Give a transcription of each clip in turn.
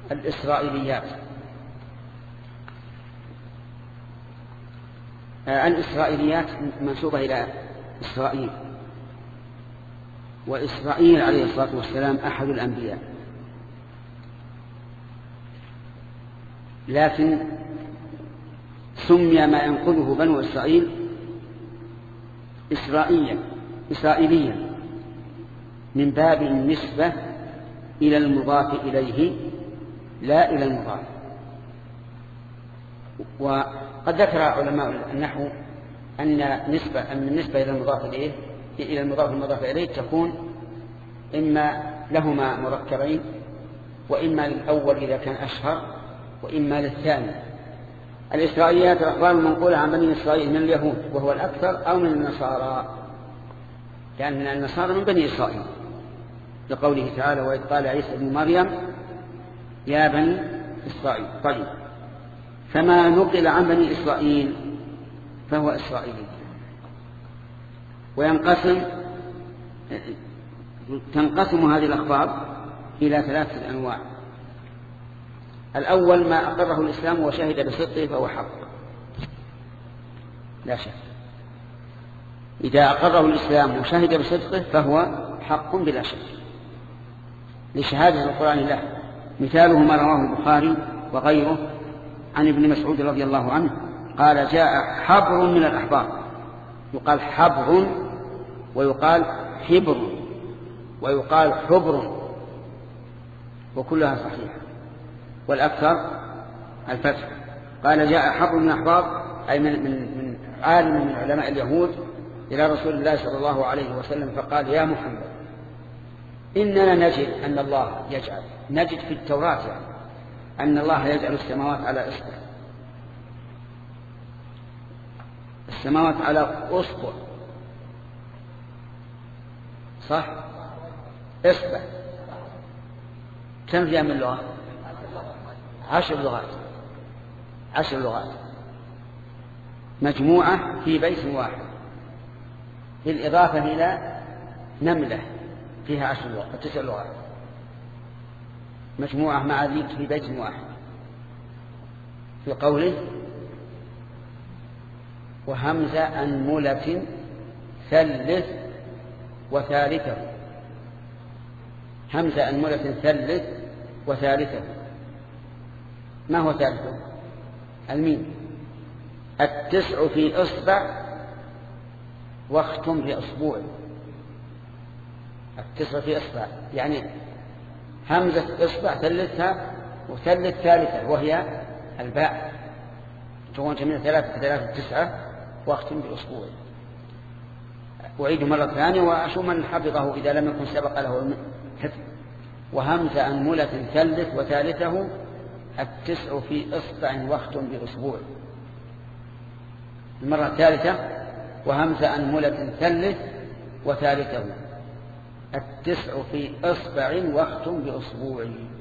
الإسرائيليات. الإسرائيليات منسوبة إلى إسرائيل، وإسرائيل عليه الصلاة والسلام أحد الأنبياء، لكن سمي ما ينقله بنو إسرائيل إسرائيليا من باب النسبة إلى المضاف إليه لا إلى المضاف. وقد ذكر علماء النحو أن النسبة إلى المضاف إليه إلى المضاف إليه تكون إما لهما مركبين، وإما للأول إذا كان أشهر، وإما للثاني. الإسرائيليات الأخبار المنقولة عن بني إسرائيل من اليهود وهو الأكثر، أو من النصارى، لأن النصارى من بني إسرائيل، لقوله تعالى: وإذ قال عيسى بن مريم يا بني إسرائيل. طيب، فما نقل عن بني إسرائيل فهو إسرائيلي. تنقسم هذه الأخبار إلى 3 أنواع. الأول ما أقره الإسلام وشهد بصدقه فهو حق لا شك. إذا أقره الإسلام وشهد بصدقه فهو حق بلا شك لشهادة القرآن له. مثاله ما رواه البخاري وغيره عن ابن مسعود رضي الله عنه قال: جاء حبر من الأحبار، يقال حبر ويقال حبر ويقال حبر، وكلها صحيحة، والأكثر الفتح. قال: جاء حبر من الأحبار، أي من عالم من علماء اليهود إلى رسول الله صلى الله عليه وسلم فقال: يا محمد، إننا نجد أن الله يجعل، نجد في التوراة يعني أن الله يجعل السماوات على إصبع، السماوات على أصبع، صح؟ إصبع. كم فيها من لغة؟ 10 لغات، 10 لغات مجموعة في بيت واحد، بالإضافة إلى نملة فيها 10 لغات، 9 لغات مجموعة مع ذيك في بيت واحد. في قوله: وهمز أنملة ثلث وثالثه، همز أنملة ثلث وثالثه. ما هو ثالثه؟ الميم. 9 في إصبع واختم في أصبوع. 9 في إصبع يعني همزة إصبع ثلثها وثلث ثالثة وهي الباء، تكون من 3 9 واختم بأسبوع. أعيد مرة ثانية وأشوف من حفظه إذا لم يكن سبق له الحفظ. وهمز أنملة ثلث وثالثه 9 في إصبع واختم بأسبوع. المرة الثالثة: وهمز أنملة ثلث وثالثه 9 في إصبع واختم بأسبوع.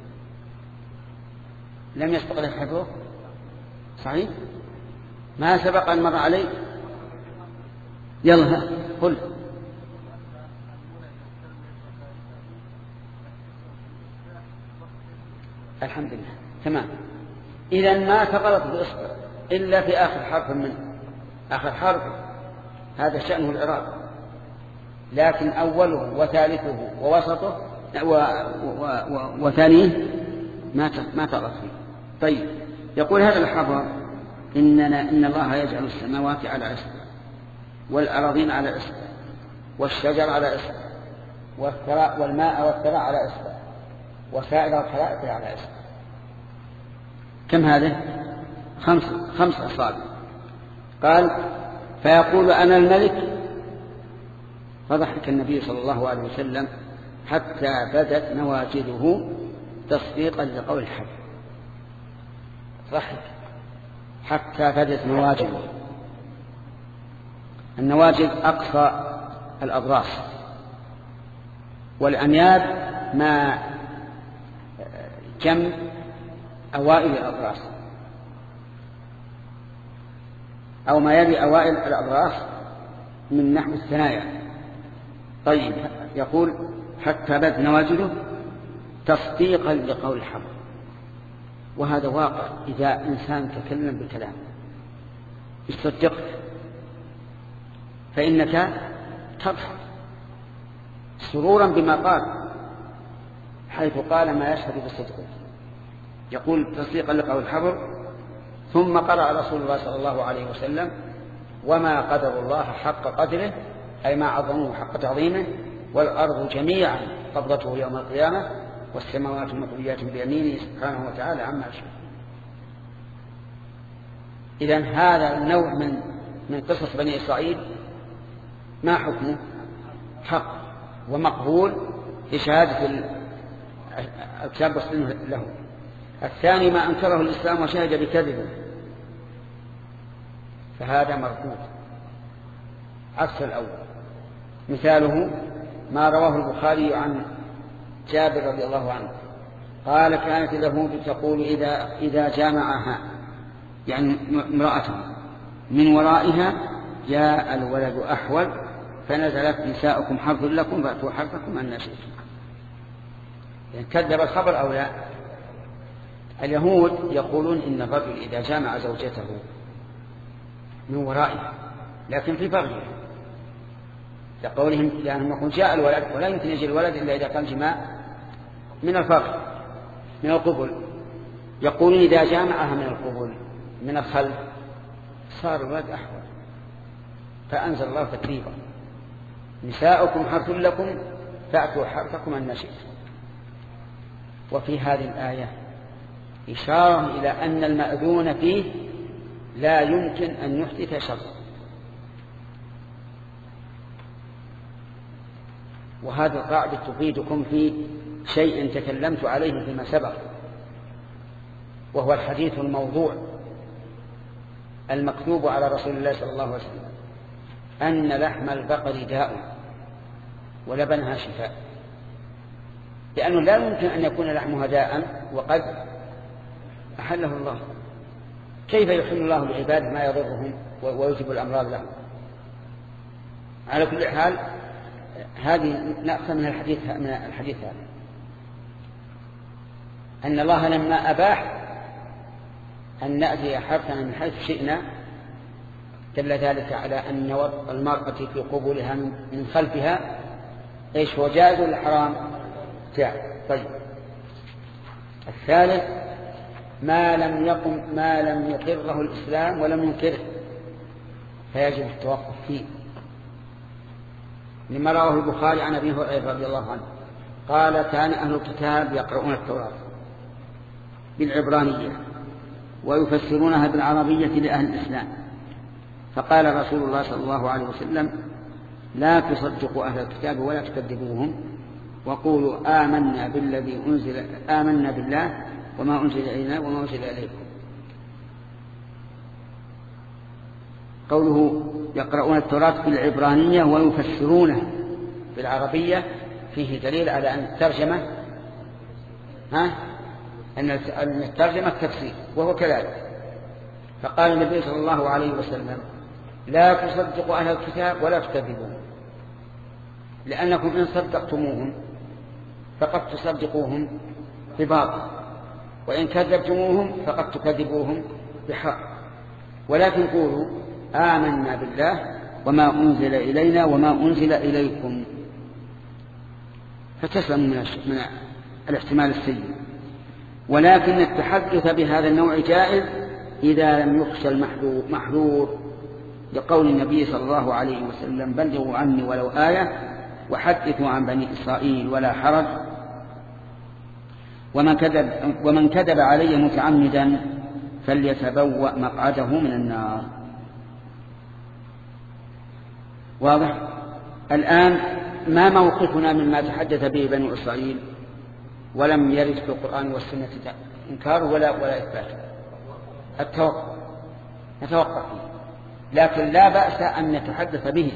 لم يسبق له حفظه؟ صحيح؟ ما سبق أن مر عليه؟ يلا قل. الحمد لله تمام. إذن ما تغلط بإصبع إلا في آخر حرف منه، آخر حرف هذا شأنه الإعراب، لكن أوله وثالثه ووسطه وثانيه ما تغلط فيه. طيب، يقول هذا الحبر: إن الله يجعل السماوات على إصبع، والأراضين على إصبع، والشجر على إصبع، والماء والثرى على إصبع، وسائر الخلائق على إصبع. كم هذا؟ 5 أصابع. قال: فيقول: أنا الملك. فضحك النبي صلى الله عليه وسلم حتى بدت نواجذه تصديقا لقول الحق. ضحك حتى بدت نواجذه. النواجذ أقصى الأضراس، والأنياب ما جمع أوائل الأضراس أو ما يلي أوائل الأضراس من نحو الثنايا. طيب، يقول: حتى بدت نواجذه تصديقا لقول الحق. وهذا واقع. إذا إنسان تكلم بكلام يصدقك فإنك تضحك سرورا بما قال، حيث قال ما يشهد بصدقه. يقول تصديقا لقول الحبر. ثم قرأ رسول الله صلى الله عليه وسلم وما قدر الله حق قدره، أي ما عظموه حق تعظيمه، والأرض جميعا قبضته يوم القيامة والسماوات مطويات بيمينه سبحانه وتعالى عما يشاء. إذن هذا النوع من قصص بني إسرائيل ما حكمه؟ حق ومقبول لشهادة الكتاب والسنة له. الثاني ما أنكره الإسلام وشهد بكذبه فهذا مرفوض عكس الأول. مثاله ما رواه البخاري عن جابر رضي الله عنه قال كانت اليهود تقول إذا جامعها يعني امرأة من ورائها جاء الولد أحول، فنزلت نساؤكم حرث لكم فأتوا حرثكم أن شئتم. يعني كذب الخبر أو لا؟ اليهود يقولون إن الرجل إذا جامع زوجته من ورائها لكن في فرجها، لقولهم لأنهم يقول جاء الولد ولا يمكن يجي الولد إلا إذا كان جماع من الفرج من القبل. يقولون إذا جامعها من القبل من الخلف صار الولد أحول، فأنزل الله تكليفا نساؤكم حرث لكم فأتوا حرثكم أن شئتم. وفي هذه الآية إشارة إلى أن المأذون فيه لا يمكن أن يحدث شر. وهذه القاعدة تفيدكم في شيء تكلمت عليه فيما سبق، وهو الحديث الموضوع المكتوب على رسول الله صلى الله عليه وسلم أن لحم البقر داء ولبنها شفاء، لأنه لا يمكن أن يكون لحمها داء وقد أحله الله. كيف يحل الله لعباد ما يضرهم ويجب الأمراض لهم؟ على كل حال هذه نأخذ من الحديث هذا أن الله لما أباح أن نأتي حرثنا من حيث شئنا دل ذلك على أن المرأة في قبولها من خلفها إيش هو جائز ولا حرام؟ جائز. طيب الثالث ما لم يقره الإسلام ولم ينكره فيجب التوقف فيه، لما رواه البخاري عن أبي هريرة رضي الله عنه قال كان أهل الكتاب يقرؤون التوراة بالعبرانية ويفسرونها بالعربية لأهل الإسلام، فقال رسول الله صلى الله عليه وسلم لا تصدقوا أهل الكتاب ولا تكذبوهم وقولوا آمنا بالله وما أنزل إلينا وما أنزل إليكم. قوله يقرؤون التوراة بالعبرانية ويفسرونها بالعربية فيه دليل على أن الترجمة أن الترجمة تفسير، وهو كذلك. فقال النبي صلى الله عليه وسلم لا تصدقوا أهل الكتاب ولا تكذبوهم، لأنكم إن صدقتموهم فقد تصدقوهم بباطل، وإن كذبتموهم فقد تكذبوهم بحق، ولكن قولوا آمنا بالله وما أنزل إلينا وما أنزل إليكم، فتسلموا من الاحتمال السيء. ولكن التحدث بهذا النوع جائز إذا لم يخشى المحذور، لقول النبي صلى الله عليه وسلم بلغوا عني ولو آية وحدثوا عن بني إسرائيل ولا حرج، ومن كذب علي متعمدا فليتبوأ مقعده من النار. واضح؟ الآن ما موقفنا مما تحدث به بني إسرائيل ولم يرد في القرآن والسنة إنكار ولا إثبات؟ التوقف، نتوقف فيه، لكن لا بأس أن نتحدث به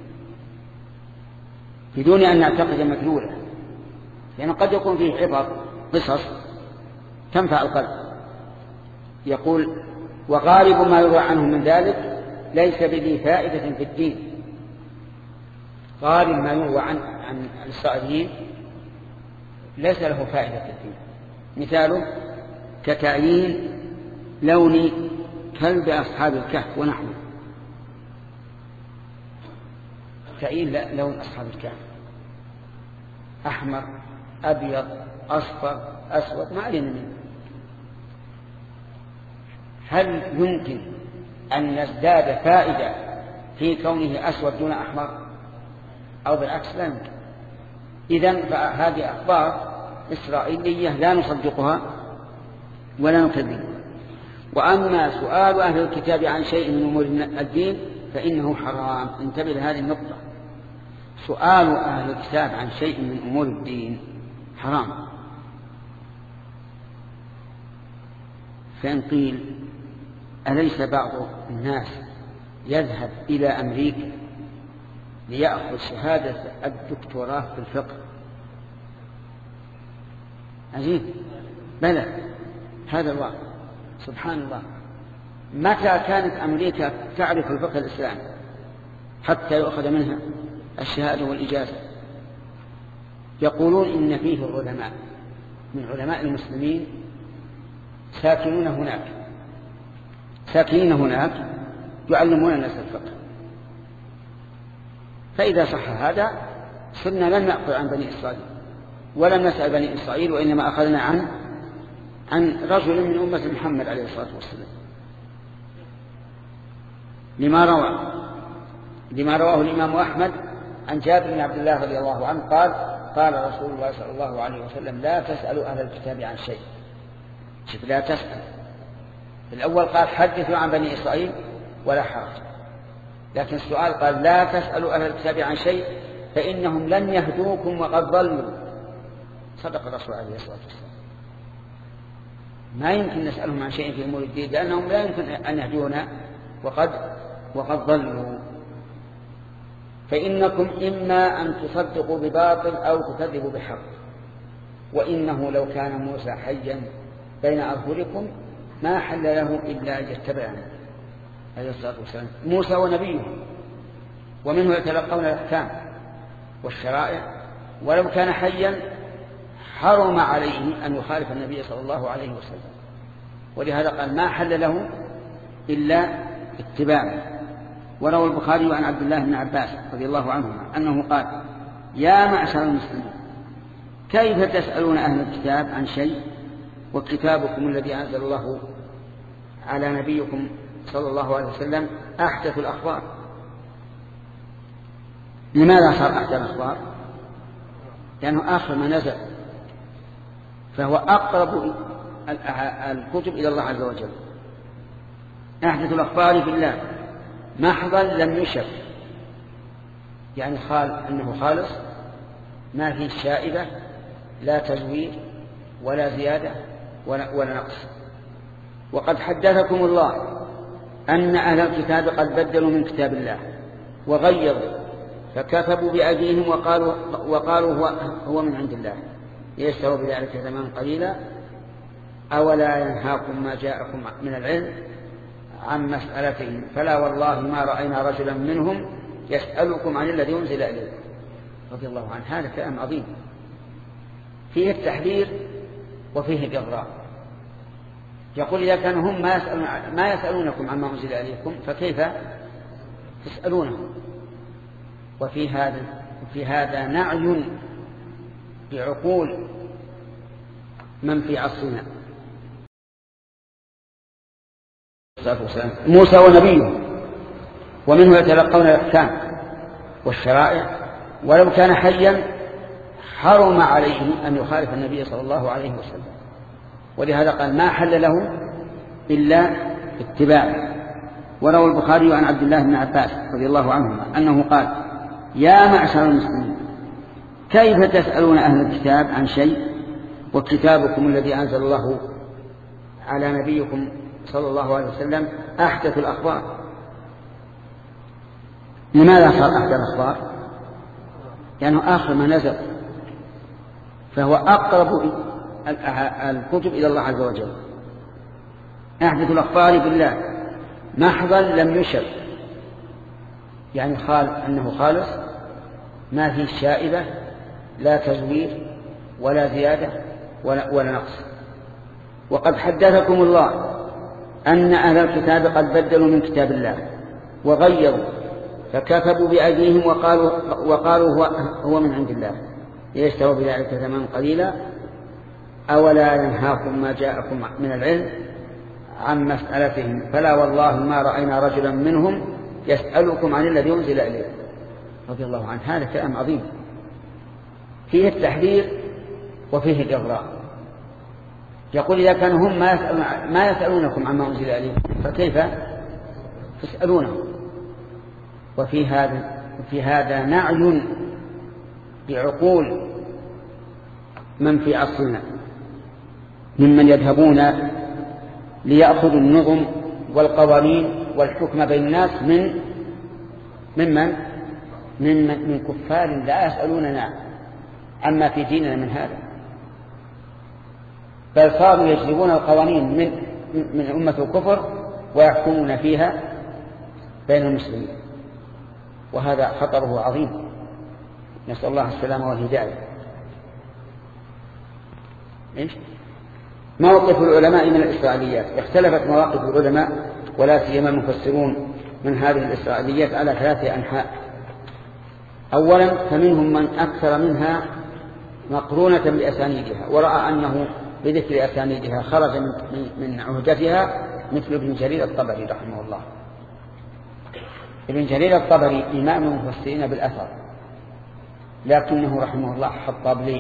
بدون أن نعتقد مدلوله، لأنه قد يكون فيه عبر قصص تنفع القلب. يقول وغالب ما يروى عنه من ذلك ليس بذي فائدة في الدين. غالب ما يروى عن الإسرائيليين ليس له فائدة في الدين. مثاله كتعيين لون كلب أصحاب الكهف ونحوه. تعيين لون أصحاب الكهف أحمر أبيض أصفر أسود ما علينا منه. هل يمكن أن نزداد فائدة في كونه أسود دون أحمر أو بالعكس؟ لا يمكن. إذن فهذه أخبار إسرائيلية لا نصدقها ولا نكذبها. وأما سؤال أهل الكتاب عن شيء من أمور الدين فإنه حرام. انتبه لهذه النقطة، سؤال أهل الكتاب عن شيء من أمور الدين حرام. فإن قيل أليس بعض الناس يذهب إلى أمريكا ليأخذ شهادة الدكتوراه في الفقه؟ عجيب. بلى، هذا الواقع. سبحان الله، متى كانت أمريكا تعرف الفقه الإسلامي حتى يؤخذ منها الشهادة والإجازة؟ يقولون إن فيه العلماء من علماء المسلمين ساكنين هناك يعلمون الناس الفقه. فإذا صح هذا صرنا لن نأخذ عن بني إسرائيل ولم نسأل بني إسرائيل، وإنما أخذنا عن رجل من أمة محمد عليه الصلاة والسلام. لما رواه الإمام أحمد عن جابر بن عبد الله رضي الله عنه قال قال رسول الله صلى الله عليه وسلم لا تسألوا أهل الكتاب عن شيء. شوف، لا تسأل. في الأول قال حدثوا عن بني إسرائيل ولا حرج، لكن السؤال قال لا تسألوا أهل الكتاب عن شيء فإنهم لن يهدوكم وقد ضلوا. صدق الرسول عليه الصلاة والسلام. ما يمكن نسألهم عن شيء في أمور الدين لأنهم لا يمكن أن يهدونا وقد ضلوا. فإنكم إما أن تصدقوا بباطل أو تكذبوا بحق. وإنه لو كان موسى حيا بين أظهركم ما حل له إلا أن يتبعني عليه الصلاة والسلام. موسى ونبيه، ومنه يتلقون الأحكام والشرائع، ولو كان حيا حرم عليه أن يخالف النبي صلى الله عليه وسلم. ولهذا قال ما حل له إلا اتباعه. وروى البخاري عن عبد الله بن عباس رضي الله عنهما أنه قال يا معشر المسلمين كيف تسألون أهل الكتاب عن شيء وكتابكم الذي أنزل الله على نبيكم صلى الله عليه وسلم أحدث الأخبار. لماذا صار أحدث الأخبار؟ لأنه آخر ما نزل، فهو أقرب الكتب إلى الله عز وجل. أحدث الأخبار بالله محضا لم يشف، يعني أنه خالص ما فيه شائبة لا تزوير ولا زيادة ولا نقص. وقد حدثكم الله أن أهل الكتاب قد بدلوا من كتاب الله وغيروا فكتبوا بأيديهم وقالوا هو من عند الله ليشتروا بذلك ثمنا قليلا. أولا ينهاكم ما جاءكم من العلم عن مسألتهم فلا والله ما رأينا رجلا منهم يسألكم عن الذي أنزل إليكم. رضي الله عنه. هذا كلام عظيم فيه التحذير وفيه الإغراء. يقول إذا كانوا هم ما يسألونكم عما أنزل إليكم فكيف تسألونهم؟ وفي هذا نعي بعقول من في عصرنا. موسى ونبيه، ومنه يتلقون الأحكام والشرائع، ولو كان حيا حرم عليه أن يخالف النبي صلى الله عليه وسلم. ولهذا قال ما حل له إلا اتباعه. وروى البخاري عن عبد الله بن عباس رضي الله عنهما أنه قال يا معشر المسلمين كيف تسألون أهل الكتاب عن شيء وكتابكم الذي أنزل الله على نبيكم صلى الله عليه وسلم أحدث الأخبار. لماذا صار أحدث الأخبار؟ لأنه آخر ما نزل، فهو أقرب الكتب إلى الله عز وجل. أحدث الأخبار بالله محضا لم يشف، يعني أنه خالص ما فيه شائبة لا تزوير ولا زيادة ولا نقص. وقد حدثكم الله أن أهل الكتاب قد بدلوا من كتاب الله وغيروا فكتبوا بأيديهم وقالوا هو من عند الله ليشتروا بذلك ثمنا قليلا أولا ينهاكم ما جاءكم من العلم عن مسألتهم فلا والله ما رأينا رجلا منهم يسألكم عن الذي أنزل إليه رضي الله عنه. هذا كلام عظيم فيه التحذير وفيه الإغراء. يقول إذا كانوا هم ما يسألونكم عما أنزل إليه فكيف تسألونه؟ وفي هذا نعي بعقول من في عصرنا ممن يذهبون ليأخذوا النظم والقوانين والحكم بين الناس من كفار لا يسألوننا عما في ديننا من هذا، بل صاروا يجلبون القوانين من أمة الكفر ويحكمون فيها بين المسلمين، وهذا خطره عظيم. نسأل الله السلامة والهداية. موقف العلماء من الإسرائيليات. اختلفت مواقف العلماء ولا سيما المفسرون من هذه الإسرائيليات على 3 أنحاء. أولا فمنهم من أكثر منها مقرونة بأسانيدها ورأى أنه بذكر أسانيدها خرج من عهدتها، مثل ابن جرير الطبري رحمه الله. ابن جرير الطبري إمام المفسرين بالأثر، لكنه رحمه الله حطب ليه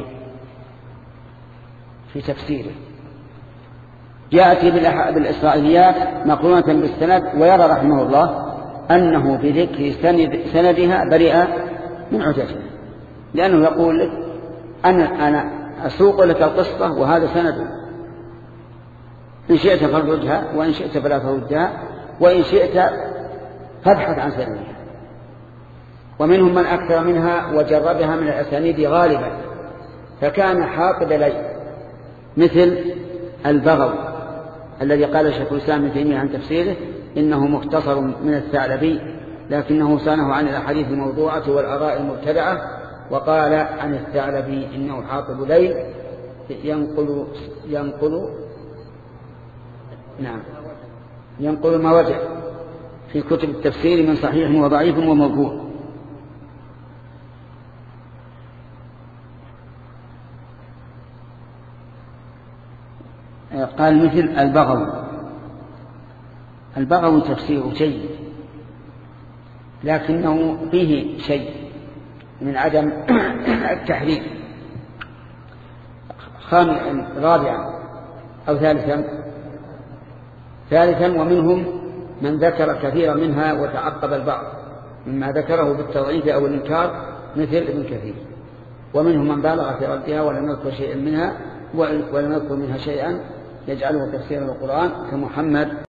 في تفسيره، يأتي بالإسرائيليات مقرونة بالسند ويرى رحمه الله أنه بذكر سندها برئ من عهدتها، لأنه يقول لك أنا أسوق لك القصة وهذا سند، إن شئت فردها وإن شئت فلا تردها وإن شئت فابحث عن سندها. ومنهم من أكثر منها وجربها من الأسانيد غالبا، فكان حاقد لي مثل البغوي الذي قال شيخ الإسلام ابن تيمية عن تفسيره إنه مختصر من الثعلبي، لكنه صانه عن الأحاديث الموضوعة والآراء المبتدعة، وقال عن الثعلبي إنه حاطب ليل ينقل ما وجد في كتب التفسير من صحيح وضعيف وموضوع. قال مثل البغوي تفسير جيد لكنه فيه شيء من عدم التحريف. رابعا أو ثالثا ومنهم من ذكر كثيرا منها وتعقب البعض مما ذكره بالتضعيف أو الإنكار مثل ابن كثير. ومنهم من بالغ في ردها ولم يذكر شيئا منها ولم يذكر منها شيئا يجعله تفسير القرآن كمحمد